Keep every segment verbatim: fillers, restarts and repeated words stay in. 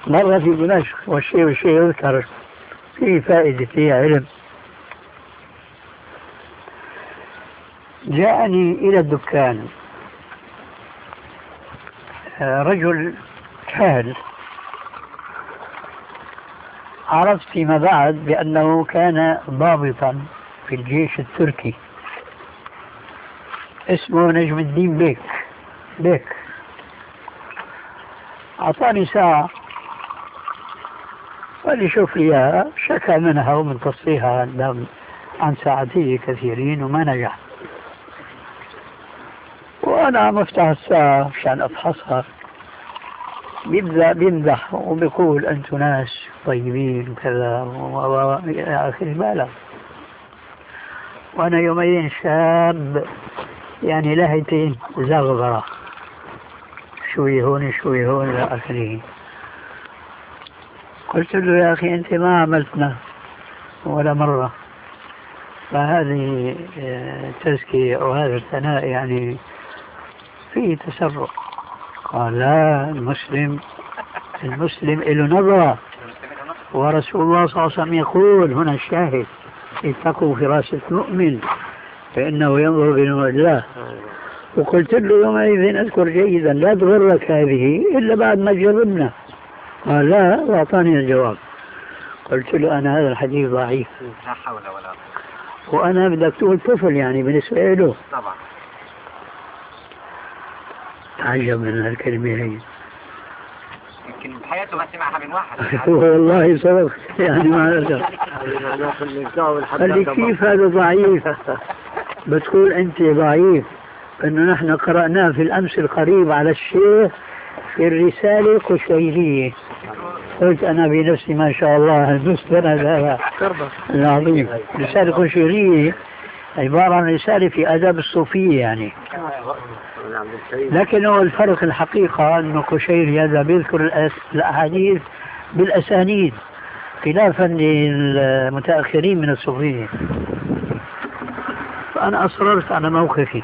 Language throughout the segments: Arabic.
مرة في دمشق والشيء والشيء يذكر فيه فائدة فيه علم. جاءني إلى الدكان رجل كاهل، عرفت فيما بعد بأنه كان ضابطا في الجيش التركي، اسمه نجم الدين بيك بيك أعطاني ساعة قال لي شوف لي إياها، شكى منها ومن تصفيها عن ساعتي كثيرين وما نجح. وأنا عم أفتح الساعة عشان أفحصها، بيبدأ بيمدح وبيقول أنتم ناس طيبين وكذا وإلى آخره. بالغ، وأنا يومين شاب يعني لهيتين زغبرة، شوي هون شوي هون إلى آخره. قلت له يا أخي أنت ما عملتنا ولا مرة، فهذه تزكية أو هذا الثناء يعني فيه تسرع. قال لا، المسلم المسلم له نظرة، ورسول الله صلى الله عليه وسلم يقول هنا الشاهد: اتقوا فراسة المؤمن فإنه ينظر بنور الله. وقلت له يومئذ أذكر جيدا لا تغرك هذه إلا بعد ما جربنا. قال لا، وأعطاني الجواب. قلت له أنا هذا الحديث ضعيف، لا حول ولا قوة، وأنا بدك تقول طفل يعني بالنسبة له. طبعا تعجب من هالكلمة هي، يمكن بحياته ما سمعها من واحد. والله صدق يعني ما أرجع. قال لي كيف هذا ضعيف؟ بتقول أنت ضعيف، أنه نحن قرأناه في الأمس القريب على الشيخ في الرسالة القشيرية. قلت أنا بنفسي ما شاء الله المستند هذا العظيم. رسالة قشيرية عبارة عن رسالة في آداب الصوفية يعني، لكن هو الفرق الحقيقة أنه قشيري هذا بيذكر الأحاديث بالأسانيد خلافا للمتأخرين من الصوفية. فأنا أصررت على موقفي.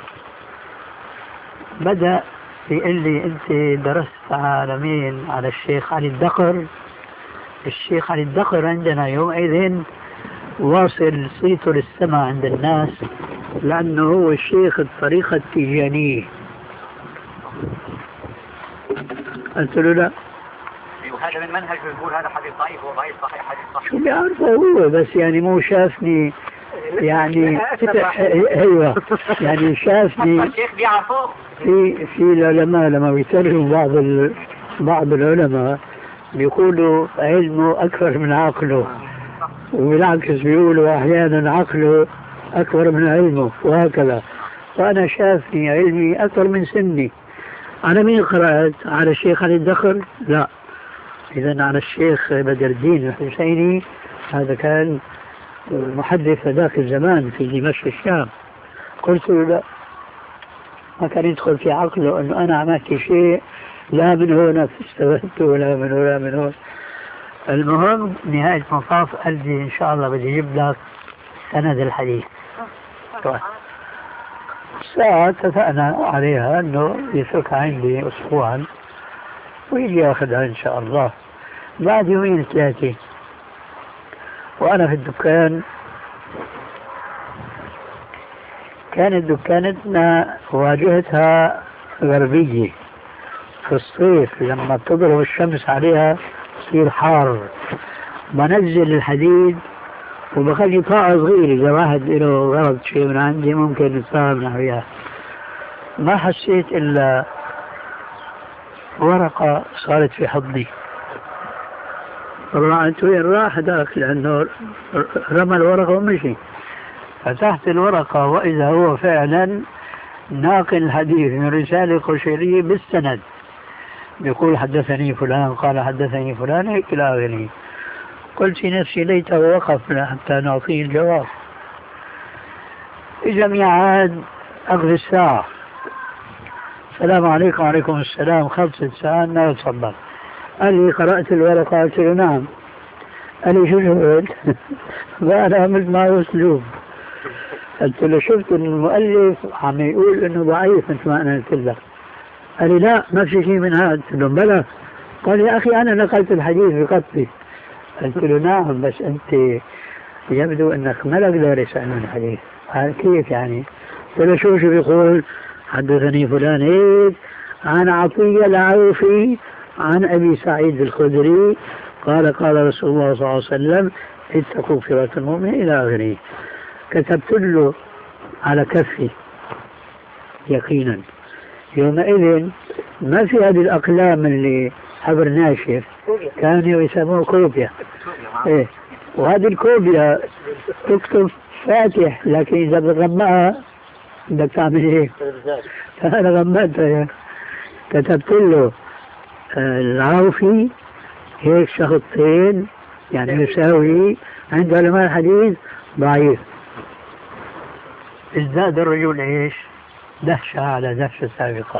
بدأ يقول لي أنت درست على مين؟ على الشيخ علي الدقر. الشيخ علي الدقر عندنا يومئذ واصل صيته للسماء عند الناس، لأنه هو الشيخ الطريقة التيجانية. قلت له لا، وهذا من منهج يقول هذا حديث ضعيف وضعيف صحيح حديث صحيح. شو بيعرفه هو، بس يعني مو شافني يعني ايوه يعني شافني. الشيخ بيعرفه في في العلماء لما بيترجموا بعض ال... بعض العلماء بيقولوا علمه أكثر من عقله، وبالعكس بيقولوا أحيانا عقله أكبر من علمه وهكذا. فأنا شافني علمي أكثر من سني. على مين قرأت؟ على الشيخ علي الدقر؟ لا. إذن على الشيخ بدر الدين الحسيني، هذا كان محدث ذاك الزمان في دمشق الشام. قلت له لا، ما كان يدخل في عقله أنه أنا عملت شيء لا من هنا استفدت ولا من هنا من هنا. المهم نهاية المطاف قال لي إن شاء الله بدي أجيب لك سند الحديث. ساعة اتفقنا عليها أنه يتركها عندي أسبوعا ويجي ياخذها إن شاء الله. بعد يومين ثلاثة وأنا في الدكان، كانت دكانتنا واجهتها غربية في الصيف، لما تضرب الشمس عليها تصير حار. بنزل الحديد وبخلي طاقة صغيرة إذا واحد له غرض شيء من عندي ممكن يتفاهم نحوياه. ما حسيت إلا ورقة صارت في حضني. طلعت وين راح ذاك؟ لأنه رمى الورقة ومشي. فتحت الورقة وإذا هو فعلا ناقل الحديث من رسالة قشيرية بالسند، بيقول حدثني فلان قال حدثني فلان هيك إلى آخره. قلت في نفسي ليته وقف حتى نعطيه الجواب. إجا ميعاد أخذ الساعة، السلام عليكم. وعليكم السلام. خلصت ساعة تفضل. قال لي قرأت الورقة؟ قلت له نعم. قال لي شو شفت؟ فأنا عملت معه أسلوب. قلت له شفت المؤلف عم يقول إنه ضعيف مثل ما أنا قلت لك. قال لي لا، ما في شيء من هذا. قلت له بلى، قال يا أخي أنا نقلت الحديث بخطي. قلت له نعم بس أنت يبدو أنك ما لك دارس علم الحديث. قال كيف يعني؟ قلت له شو شو بيقول؟ حدثني فلان هيك عن عطية العوفي عن أبي سعيد الخدري قال قال رسول الله صلى الله عليه وسلم اتقوا فراق المؤمن إلى آخره. كتبت له على كفي يقينا. يومئذ ما في هذه الأقلام اللي حبر ناشف، كانوا يسموه كوبيا. إيه. وهذه الكوبيا تكتب فاتح، لكن إذا بتغمقها بدك تعمل إيه؟ فأنا غمقتها، كتبت له العوفي هيك شخطين يعني يساوي عند علماء الحديث ضعيف. ازداد الرجل ايش؟ دهشة على دهشة سابقة.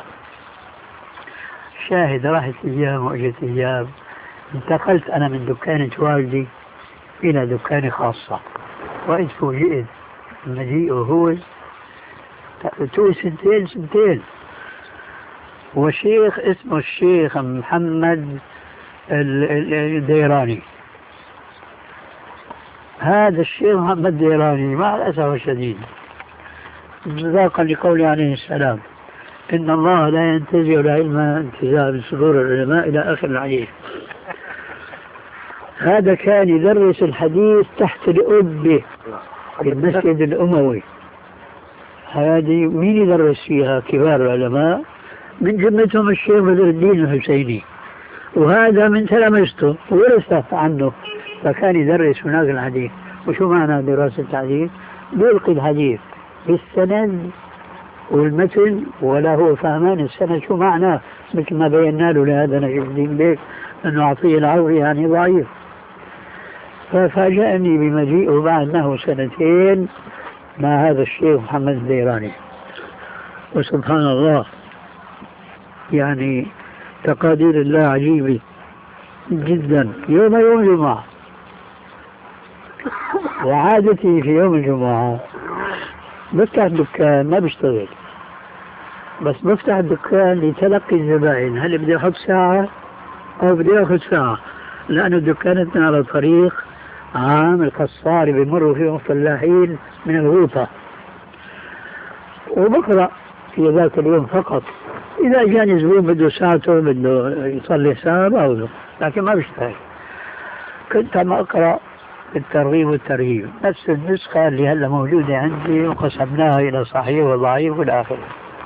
شاهد راحت ايام واجت ايام، انتقلت انا من دكانة والدي الى دكانة خاصة، وإذ فوجئت مجيئه هو تو سنتين سنتين، وشيخ اسمه الشيخ محمد الديراني. هذا الشيخ محمد الديراني مع الأسف الشديد مصداقا لقوله عليه السلام إن الله لا ينتزع العلم انتزاع بصدور العلماء إلى آخر الحديث. هذا كان يدرس الحديث تحت الأبة في المسجد الأموي. هذه مين يدرس فيها؟ كبار العلماء من جملتهم الشيخ بدر الدين الحسيني، وهذا من تلامذته ورث عنه، فكان يدرس هناك الحديث. وشو معنى دراسة الحديث؟ يلقي الحديث بالسند والمتن ولا هو فهمان السند شو معناه، مثل ما بينا له لهذا نجم الدين بيك أنه عطية العوري يعني ضعيف. ففاجأني بمجيئه بعد له سنتين مع هذا الشيخ محمد الديراني. وسبحان الله يعني تقادير الله عجيبة جدا. يوم يوم الجمعة، وعادتي في يوم الجمعة بفتح الدكان، ما بشتغل بس بفتح الدكان لتلقي الزبائن، هل بدي أحط ساعة أو بدي أخذ ساعة، لأنه دكانتنا على طريق عام القصار بيمروا فيهم فلاحين من الغوطة، وبقرأ في ذاك اليوم فقط. إذا جاني زبون بده ساعته بده يصلي ساعة بأخذه، لكن ما بشتغل. كنت عم أقرأ الترغيب والترهيب، نفس النسخة اللي هلا موجودة عندي وقسمناها إلى صحيح وضعيف والآخر.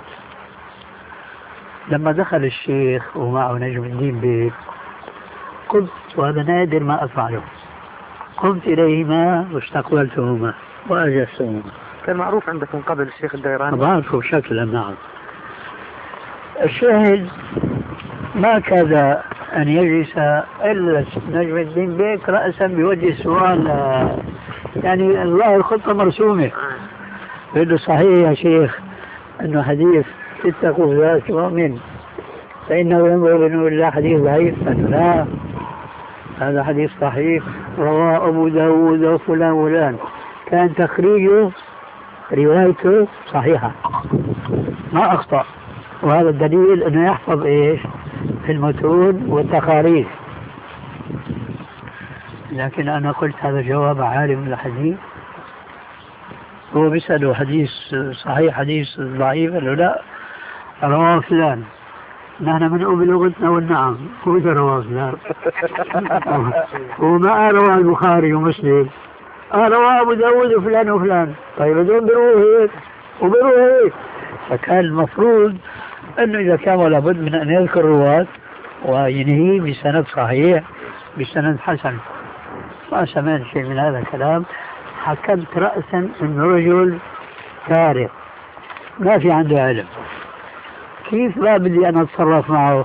لما دخل الشيخ ومعه نجم الدين بيك قمت، وهذا نادر ما أفعله، قمت إليهما واستقبلتهما وأجلستهما. كان معروف عندك من قبل الشيخ الديراني؟ بعرفه شكلا نعم. الشاهد ما كاد أن يجلس إلا نجم الدين بيك رأسا بوجه السؤال، يعني الله الخطة مرسومة. يقول له صحيح يا شيخ أنه حديث اتقوا ذات مؤمن فإنه ينظر إنه إلا حديث ضعيف؟ لا، هذا حديث صحيح رواه أبو داود وفلان وفلان، كان تخريجه روايته صحيحة ما أخطأ، وهذا الدليل أنه يحفظ إيش في المتون والتقارير. لكن أنا قلت هذا جواب عالم الحديث، هو بيسأله حديث صحيح حديث ضعيف؟ قال له لا رواه فلان. نحن بنقول بلغتنا والنعم، هو إذا رواه فلان وما رواه البخاري ومسلم، رواه أبو داود وفلان وفلان. طيب بدون بيروه هيك وبيروه هيك. فكان المفروض أنه إذا كان لابد من أن يذكر رواة وينهي بسند صحيح بسند حسن. ما سمعت شيء من هذا الكلام. حكمت رأسا أنه رجل فارغ ما في عنده علم، كيف ما بدي أنا أتصرف معه؟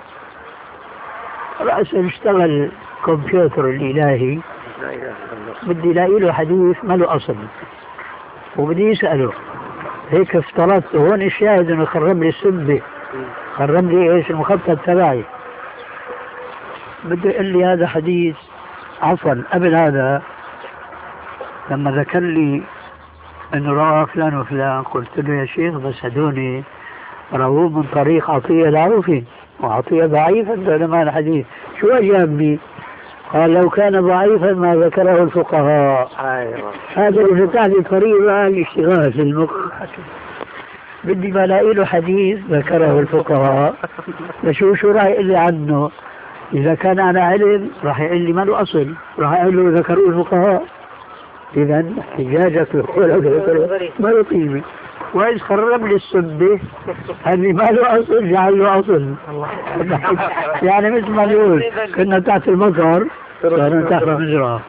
رأسا اشتغل كمبيوتر الإلهي، بدي لاقي له حديث ما له أصل وبدي يسأله. هيك افترضت هون الشاهد انه خرم لي السبة، خرم لي ايش المخطط تبعي. بده يقول لي هذا حديث، عفوا قبل هذا لما ذكر لي انه رواه فلان وفلان قلت له يا شيخ بس هدوني رووه من طريق عطية العوفي وعطية ضعيفا علماء الحديث. شو أجابني؟ قال لو كان ضعيفا ما ذكره الفقهاء. أيوة. هذا اللي فتح لي طريقة الاشتغال في المخ. بدي ما الاقي له حديث ذكره الفقهاء لشو شو راح يقول لي عنه. إذا كان على علم راح يقول لي ما له أصل، راح يقول له ذكروه الفقهاء. إذا احتجاجك بقوله ما له قيمة. وإذ خرب لي السبة اللي ما له أصل جعل له أصل. يعني مثل ما نقول كنا تحت المطر صرنا تحت المزرعة.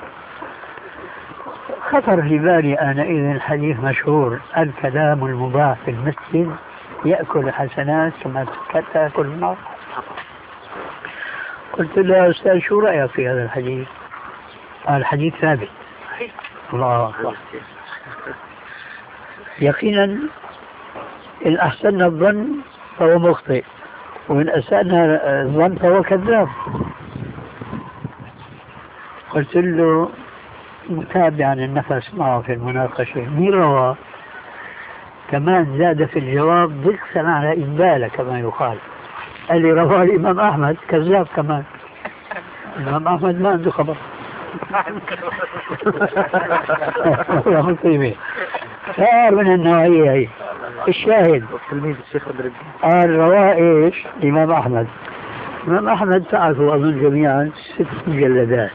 خطر في بالي آنئذ الحديث مشهور: الكلام المباح في المسجد يأكل حسنات ثم تأكل النار. قلت له يا أستاذ شو رأيك في هذا الحديث؟ قال الحديث ثابت. الله أكبر. يقينا إن أحسننا الظن فهو مخطئ، وإن أسأنا الظن فهو كذاب. قلت له متابعا النفس معه في المناقشة: مين روى؟ كمان زاد في الجواب ضغطا على إنبالة كما يقال. قال لي رواه الإمام أحمد. كذاب كمان. الإمام أحمد ما عنده خبر. صار من النوعية هي. الشاهد قال رواه إيش؟ الإمام أحمد. الإمام أحمد تعرفوا أظن جميعا ست مجلدات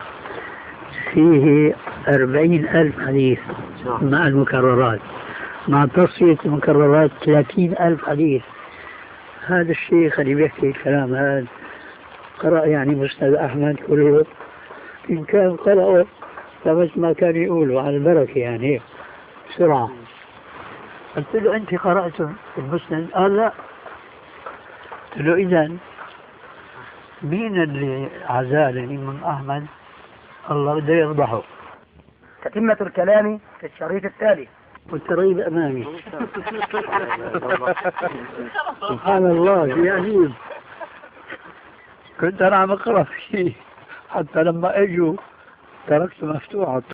فيه أربعين ألف حديث مع المكررات، مع تصفية المكررات ثلاثين ألف حديث. هذا الشيخ اللي بيحكي الكلام هذا قرأ يعني مسند أحمد كله، إن كان قرأه فمثل ما كان يقولوا على البركة يعني بسرعة. قلت له أنت قرأت المسند؟ قال لا. قلت له إذن مين اللي عزال الإمام أحمد؟ الله بده يفضحه. تتمة الكلام في الشريط التالي. والترغيب أمامي. سبحان الله شيء عجيب. كنت أنا عم أقرأ فيه حتى لما أجوا تركت مفتوحة.